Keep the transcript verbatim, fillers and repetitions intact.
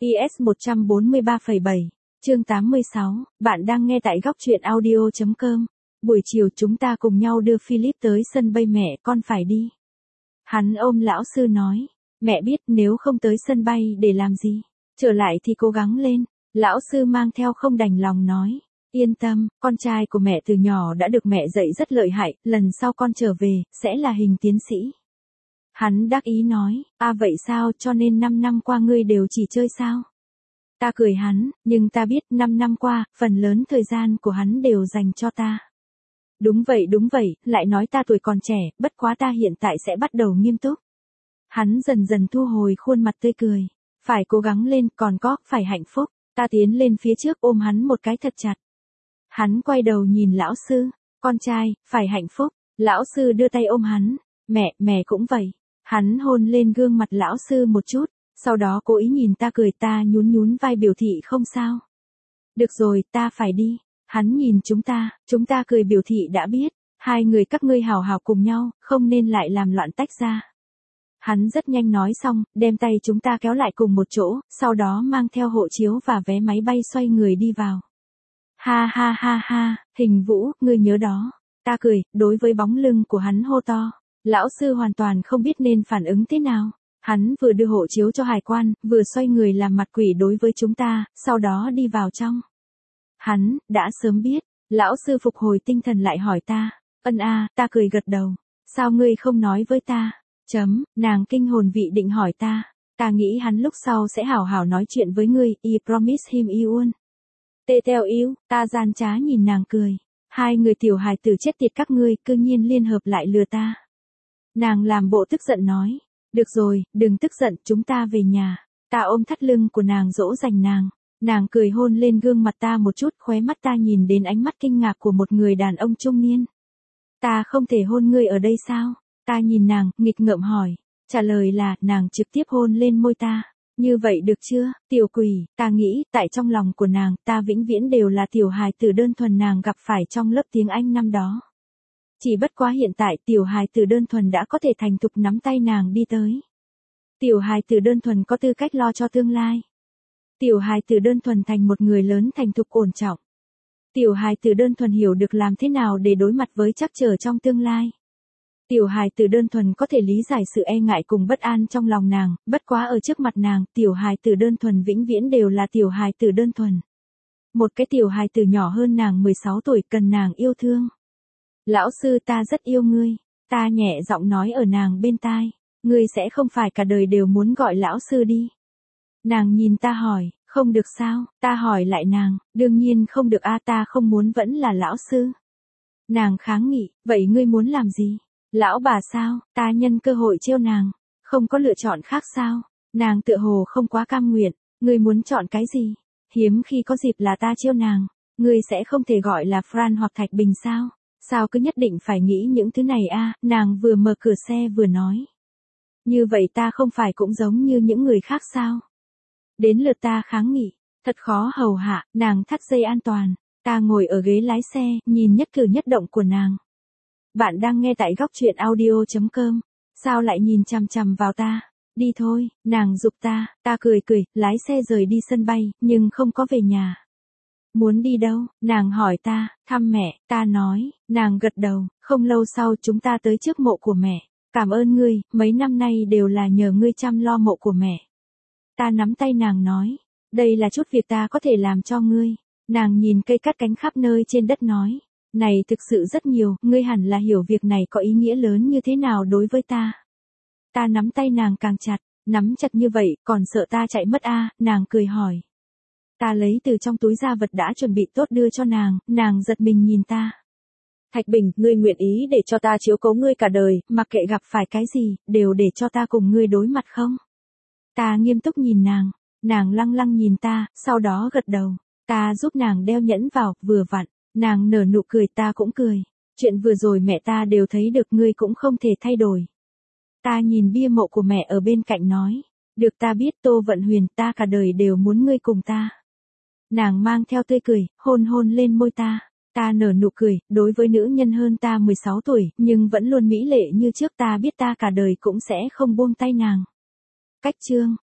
i ét một bốn ba bảy, chương tám mươi sáu, bạn đang nghe tại góc truyện audio chấm com. Buổi chiều chúng ta cùng nhau đưa Philip tới sân bay, mẹ con phải đi. Hắn ôm lão sư nói, mẹ biết nếu không tới sân bay để làm gì, trở lại thì cố gắng lên. Lão sư mang theo không đành lòng nói, yên tâm, con trai của mẹ từ nhỏ đã được mẹ dạy rất lợi hại, lần sau con trở về, sẽ là hình tiến sĩ. Hắn đắc ý nói, à vậy sao, cho nên năm năm qua ngươi đều chỉ chơi sao? Ta cười hắn, nhưng ta biết năm năm qua, phần lớn thời gian của hắn đều dành cho ta. Đúng vậy đúng vậy, lại nói ta tuổi còn trẻ, bất quá ta hiện tại sẽ bắt đầu nghiêm túc. Hắn dần dần thu hồi khuôn mặt tươi cười, phải cố gắng lên, còn có, phải hạnh phúc. Ta tiến lên phía trước ôm hắn một cái thật chặt. Hắn quay đầu nhìn lão sư, con trai, phải hạnh phúc. Lão sư đưa tay ôm hắn, mẹ, mẹ cũng vậy. Hắn hôn lên gương mặt lão sư một chút, sau đó cố ý nhìn ta cười, ta nhún nhún vai biểu thị không sao. Được rồi, ta phải đi. Hắn nhìn chúng ta, chúng ta cười biểu thị đã biết, hai người các ngươi hào hào cùng nhau, không nên lại làm loạn tách ra. Hắn rất nhanh nói xong, đem tay chúng ta kéo lại cùng một chỗ, sau đó mang theo hộ chiếu và vé máy bay xoay người đi vào. Ha ha ha ha, Hình Vũ, ngươi nhớ đó. Ta cười, đối với bóng lưng của hắn hô to. Lão sư hoàn toàn không biết nên phản ứng thế nào. Hắn vừa đưa hộ chiếu cho hải quan, vừa xoay người làm mặt quỷ đối với chúng ta, sau đó đi vào trong. Hắn, đã sớm biết. Lão sư phục hồi tinh thần lại hỏi ta. Ân a, ta cười gật đầu. Sao ngươi không nói với ta? Chấm, nàng kinh hồn vị định hỏi ta. Ta nghĩ hắn lúc sau sẽ hảo hảo nói chuyện với ngươi, I promise him you won. Tê theo yêu, ta gian trá nhìn nàng cười. Hai người tiểu hài tử chết tiệt các ngươi, cư nhiên liên hợp lại lừa ta. Nàng làm bộ tức giận nói. Được rồi, đừng tức giận, chúng ta về nhà. Ta ôm thắt lưng của nàng dỗ dành nàng. Nàng cười hôn lên gương mặt ta một chút, khóe mắt ta nhìn đến ánh mắt kinh ngạc của một người đàn ông trung niên. Ta không thể hôn ngươi ở đây sao? Ta nhìn nàng, nghịch ngợm hỏi. Trả lời là, nàng trực tiếp hôn lên môi ta. Như vậy được chưa, tiểu quỷ? Ta nghĩ, tại trong lòng của nàng, ta vĩnh viễn đều là tiểu hài tử đơn thuần nàng gặp phải trong lớp tiếng Anh năm đó. Chỉ bất quá hiện tại, tiểu hài tử đơn thuần đã có thể thành thục nắm tay nàng đi tới. Tiểu hài tử đơn thuần có tư cách lo cho tương lai. Tiểu hài tử đơn thuần thành một người lớn thành thục ổn trọng. Tiểu hài tử đơn thuần hiểu được làm thế nào để đối mặt với trắc trở trong tương lai. Tiểu hài tử đơn thuần có thể lý giải sự e ngại cùng bất an trong lòng nàng, bất quá ở trước mặt nàng, tiểu hài tử đơn thuần vĩnh viễn đều là tiểu hài tử đơn thuần. Một cái tiểu hài tử nhỏ hơn nàng mười sáu tuổi cần nàng yêu thương. Lão sư, ta rất yêu ngươi. Ta nhẹ giọng nói ở nàng bên tai. Ngươi sẽ không phải cả đời đều muốn gọi lão sư đi. Nàng nhìn ta hỏi, không được sao? Ta hỏi lại nàng, đương nhiên không được a, ta không muốn vẫn là lão sư. Nàng kháng nghị, vậy ngươi muốn làm gì? Lão bà sao? Ta nhân cơ hội trêu nàng. Không có lựa chọn khác sao? Nàng tựa hồ không quá cam nguyện. Ngươi muốn chọn cái gì? Hiếm khi có dịp là ta trêu nàng. Ngươi sẽ không thể gọi là Fran hoặc Thạch Bình sao? Sao cứ nhất định phải nghĩ những thứ này a? Nàng vừa mở cửa xe vừa nói. Như vậy ta không phải cũng giống như những người khác sao? Đến lượt ta kháng nghị. Thật khó hầu hạ, nàng thắt dây an toàn. Ta ngồi ở ghế lái xe, nhìn nhất cử nhất động của nàng. Bạn đang nghe tại góc truyện audio chấm com. Sao lại nhìn chằm chằm vào ta? Đi thôi, nàng giục ta, ta cười cười, lái xe rời đi sân bay, nhưng không có về nhà. Muốn đi đâu? Nàng hỏi ta, thăm mẹ, ta nói, nàng gật đầu, không lâu sau chúng ta tới trước mộ của mẹ. Cảm ơn ngươi, mấy năm nay đều là nhờ ngươi chăm lo mộ của mẹ. Ta nắm tay nàng nói, đây là chút việc ta có thể làm cho ngươi. Nàng nhìn cây cắt cánh khắp nơi trên đất nói. Này thực sự rất nhiều, ngươi hẳn là hiểu việc này có ý nghĩa lớn như thế nào đối với ta. Ta nắm tay nàng càng chặt, nắm chặt như vậy, còn sợ ta chạy mất a? Nàng cười hỏi. Ta lấy từ trong túi ra vật đã chuẩn bị tốt đưa cho nàng, nàng giật mình nhìn ta. Thạch Bình, ngươi nguyện ý để cho ta chiếu cố ngươi cả đời, mặc kệ gặp phải cái gì, đều để cho ta cùng ngươi đối mặt không? Ta nghiêm túc nhìn nàng, nàng lăng lăng nhìn ta, sau đó gật đầu. Ta giúp nàng đeo nhẫn vào, vừa vặn. Nàng nở nụ cười, ta cũng cười. Chuyện vừa rồi mẹ ta đều thấy được, ngươi cũng không thể thay đổi. Ta nhìn bia mộ của mẹ ở bên cạnh nói. Được, ta biết Tô Vận Huyền, ta cả đời đều muốn ngươi cùng ta. Nàng mang theo tươi cười, hôn hôn lên môi ta. Ta nở nụ cười, đối với nữ nhân hơn ta mười sáu tuổi, nhưng vẫn luôn mỹ lệ như trước, ta biết ta cả đời cũng sẽ không buông tay nàng. Cách chương.